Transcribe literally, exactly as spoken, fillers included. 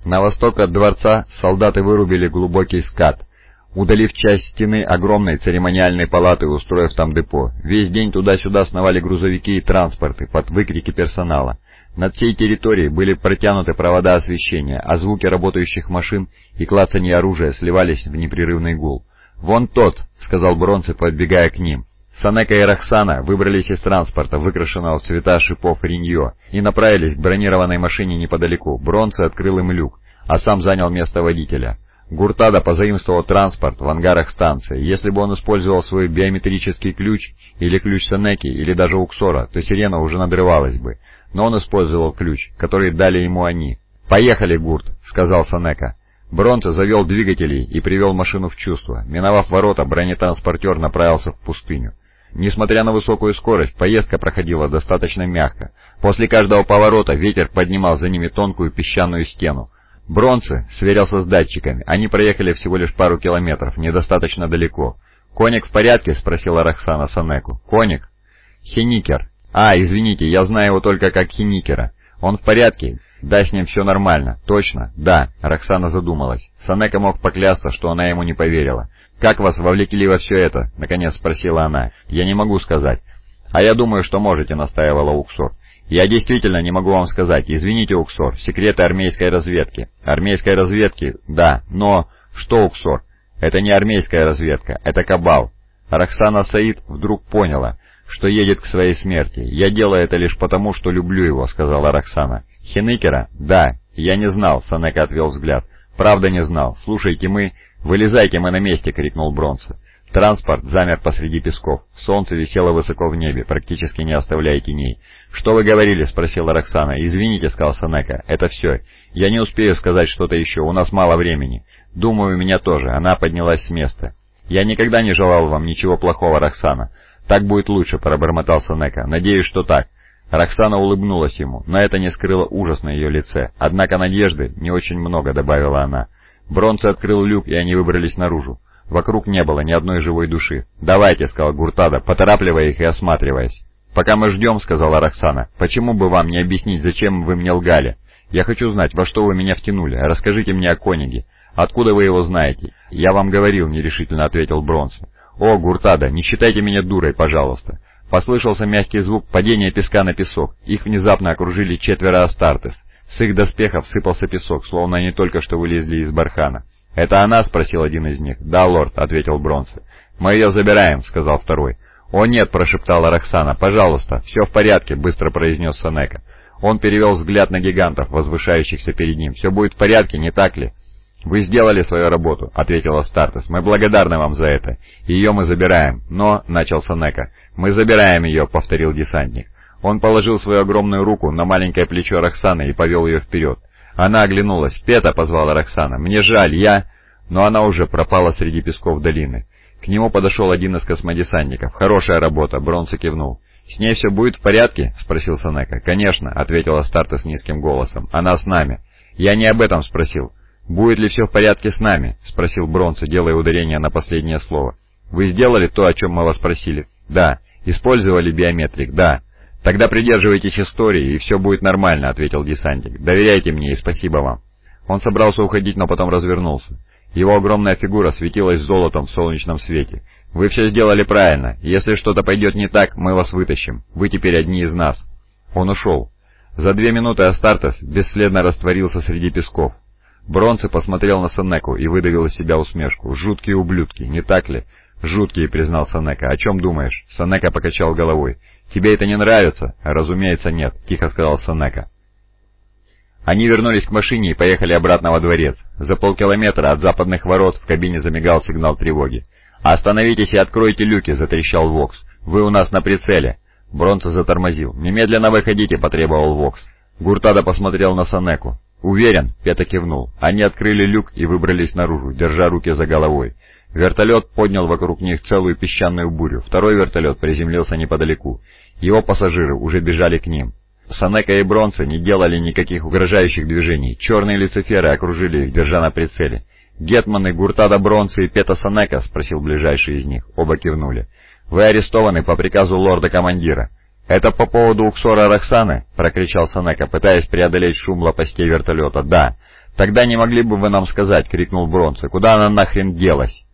На восток от дворца солдаты вырубили глубокий скат, удалив часть стены огромной церемониальной палаты и устроив там депо. Весь день туда-сюда сновали грузовики и транспорты под выкрики персонала. Над всей территорией были протянуты провода освещения, а звуки работающих машин и клацанье оружия сливались в непрерывный гул. «Вон тот», — сказал Бронце, подбегая к ним. Санека и Роксана выбрались из транспорта, выкрашенного в цвета шипов риньо, и направились к бронированной машине неподалеку. Бронце открыл им люк, а сам занял место водителя. Гуртадо позаимствовал транспорт в ангарах станции. Если бы он использовал свой биометрический ключ, или ключ Санеки, или даже Уксора, то сирена уже надрывалась бы. Но он использовал ключ, который дали ему они. «Поехали, Гурт», — сказал Санека. Бронце завел двигатели и привел машину в чувство. Миновав ворота, бронетранспортер направился в пустыню. Несмотря на высокую скорость, поездка проходила достаточно мягко. После каждого поворота ветер поднимал за ними тонкую песчаную стену. Бронце сверился с датчиками. Они проехали всего лишь пару километров, недостаточно далеко. «Коник в порядке?» — спросила Роксана Санеку. «Коник?» «Хеникер». «А, извините, я знаю его только как Хеникера. Он в порядке?» «Да, с ним все нормально». «Точно?» «Да». Роксана задумалась. Санека мог поклясться, что она ему не поверила. «Как вас вовлекли во все это?» — наконец спросила она. «Я не могу сказать». «А я думаю, что можете», — настаивала Уксор. «Я действительно не могу вам сказать. Извините, Уксор, секреты армейской разведки». «Армейской разведки? Да. Но...» «Что, Уксор?» «Это не армейская разведка. Это кабал». Роксана Саид вдруг поняла, что едет к своей смерти. «Я делаю это лишь потому, что люблю его», — сказала Роксана. «Хеникера?» «Да. Я не знал», — Санека отвел взгляд. «Правда не знал. Слушайте, мы...» «Вылезайте, мы на месте!» — крикнул Бронце. Транспорт замер посреди песков. Солнце висело высоко в небе, практически не оставляя теней. «Что вы говорили?» — спросила Роксана. «Извините», — сказал Санека. «Это все. Я не успею сказать что-то еще. У нас мало времени». «Думаю, у меня тоже». Она поднялась с места. «Я никогда не желал вам ничего плохого, Роксана». «Так будет лучше», — пробормотал Санека. «Надеюсь, что так». Роксана улыбнулась ему, но это не скрыло ужас на ее лице. «Однако надежды не очень много», — добавила она. Бронце открыл люк, и они выбрались наружу. Вокруг не было ни одной живой души. «Давайте», — сказал Гуртадо, поторапливая их и осматриваясь. «Пока мы ждем», — сказала Роксана, — «почему бы вам не объяснить, зачем вы мне лгали? Я хочу знать, во что вы меня втянули. Расскажите мне о Кониге. Откуда вы его знаете?» «Я вам говорил», — нерешительно ответил Бронце. «О, Гуртадо, не считайте меня дурой, пожалуйста». Послышался мягкий звук падения песка на песок. Их внезапно окружили четверо Астартес. С их доспехов сыпался песок, словно они только что вылезли из бархана. «Это она?» — спросил один из них. «Да, лорд», — ответил Бронце. «Мы ее забираем», — сказал второй. «О нет», — прошептала Роксана. «Пожалуйста, все в порядке», — быстро произнес Санека. Он перевел взгляд на гигантов, возвышающихся перед ним. «Все будет в порядке, не так ли?» «Вы сделали свою работу», — ответил Астартес. «Мы благодарны вам за это. Ее мы забираем. Но...» — начал Санека. «Мы забираем ее», — повторил десантник. Он положил свою огромную руку на маленькое плечо Роксаны и повел ее вперед. Она оглянулась. «Пета», — позвала Роксана. «Мне жаль, я...» Но она уже пропала среди песков долины. К нему подошел один из космодесантников. «Хорошая работа», — Бронце кивнул. «С ней все будет в порядке?» — спросил Санека. «Конечно», — ответил Астартес низким голосом. «Она с нами». «Я не об этом спросил». «Будет ли все в порядке с нами?» — спросил Бронце, делая ударение на последнее слово. «Вы сделали то, о чем мы вас просили?» «Да». «Использовали биометрик?» «Да». «Тогда придерживайтесь истории, и все будет нормально», — ответил десантник. «Доверяйте мне и спасибо вам». Он собрался уходить, но потом развернулся. Его огромная фигура светилась золотом в солнечном свете. «Вы все сделали правильно. Если что-то пойдет не так, мы вас вытащим. Вы теперь одни из нас». Он ушел. За две минуты Астартес бесследно растворился среди песков. Бронце посмотрел на Санеку и выдавил из себя усмешку. «Жуткие ублюдки, не так ли?» «Жуткие», — признал Санека. «О чем думаешь?» Санека покачал головой. «Тебе это не нравится?» «Разумеется, нет», — тихо сказал Санека. Они вернулись к машине и поехали обратно во дворец. За полкилометра от западных ворот в кабине замигал сигнал тревоги. «Остановитесь и откройте люки», — затрещал Вокс. «Вы у нас на прицеле». Бронце затормозил. «Немедленно выходите», — потребовал Вокс. Гуртадо посмотрел на Санеку. «Уверен?» — Пета кивнул. Они открыли люк и выбрались наружу, держа руки за головой. Вертолет поднял вокруг них целую песчаную бурю. Второй вертолет приземлился неподалеку. Его пассажиры уже бежали к ним. Санека и Бронце не делали никаких угрожающих движений. Черные люциферы окружили их, держа на прицеле. «Гетманы Гуртадо Бронце и Пета Санека?» — спросил ближайший из них. Оба кивнули. «Вы арестованы по приказу лорда-командира». «Это по поводу Уксора Роксаны?» — прокричал Санека, пытаясь преодолеть шум лопастей вертолета. «Да». «Тогда не могли бы вы нам сказать?» — крикнул Бронце. «Куда она нахрен делась?»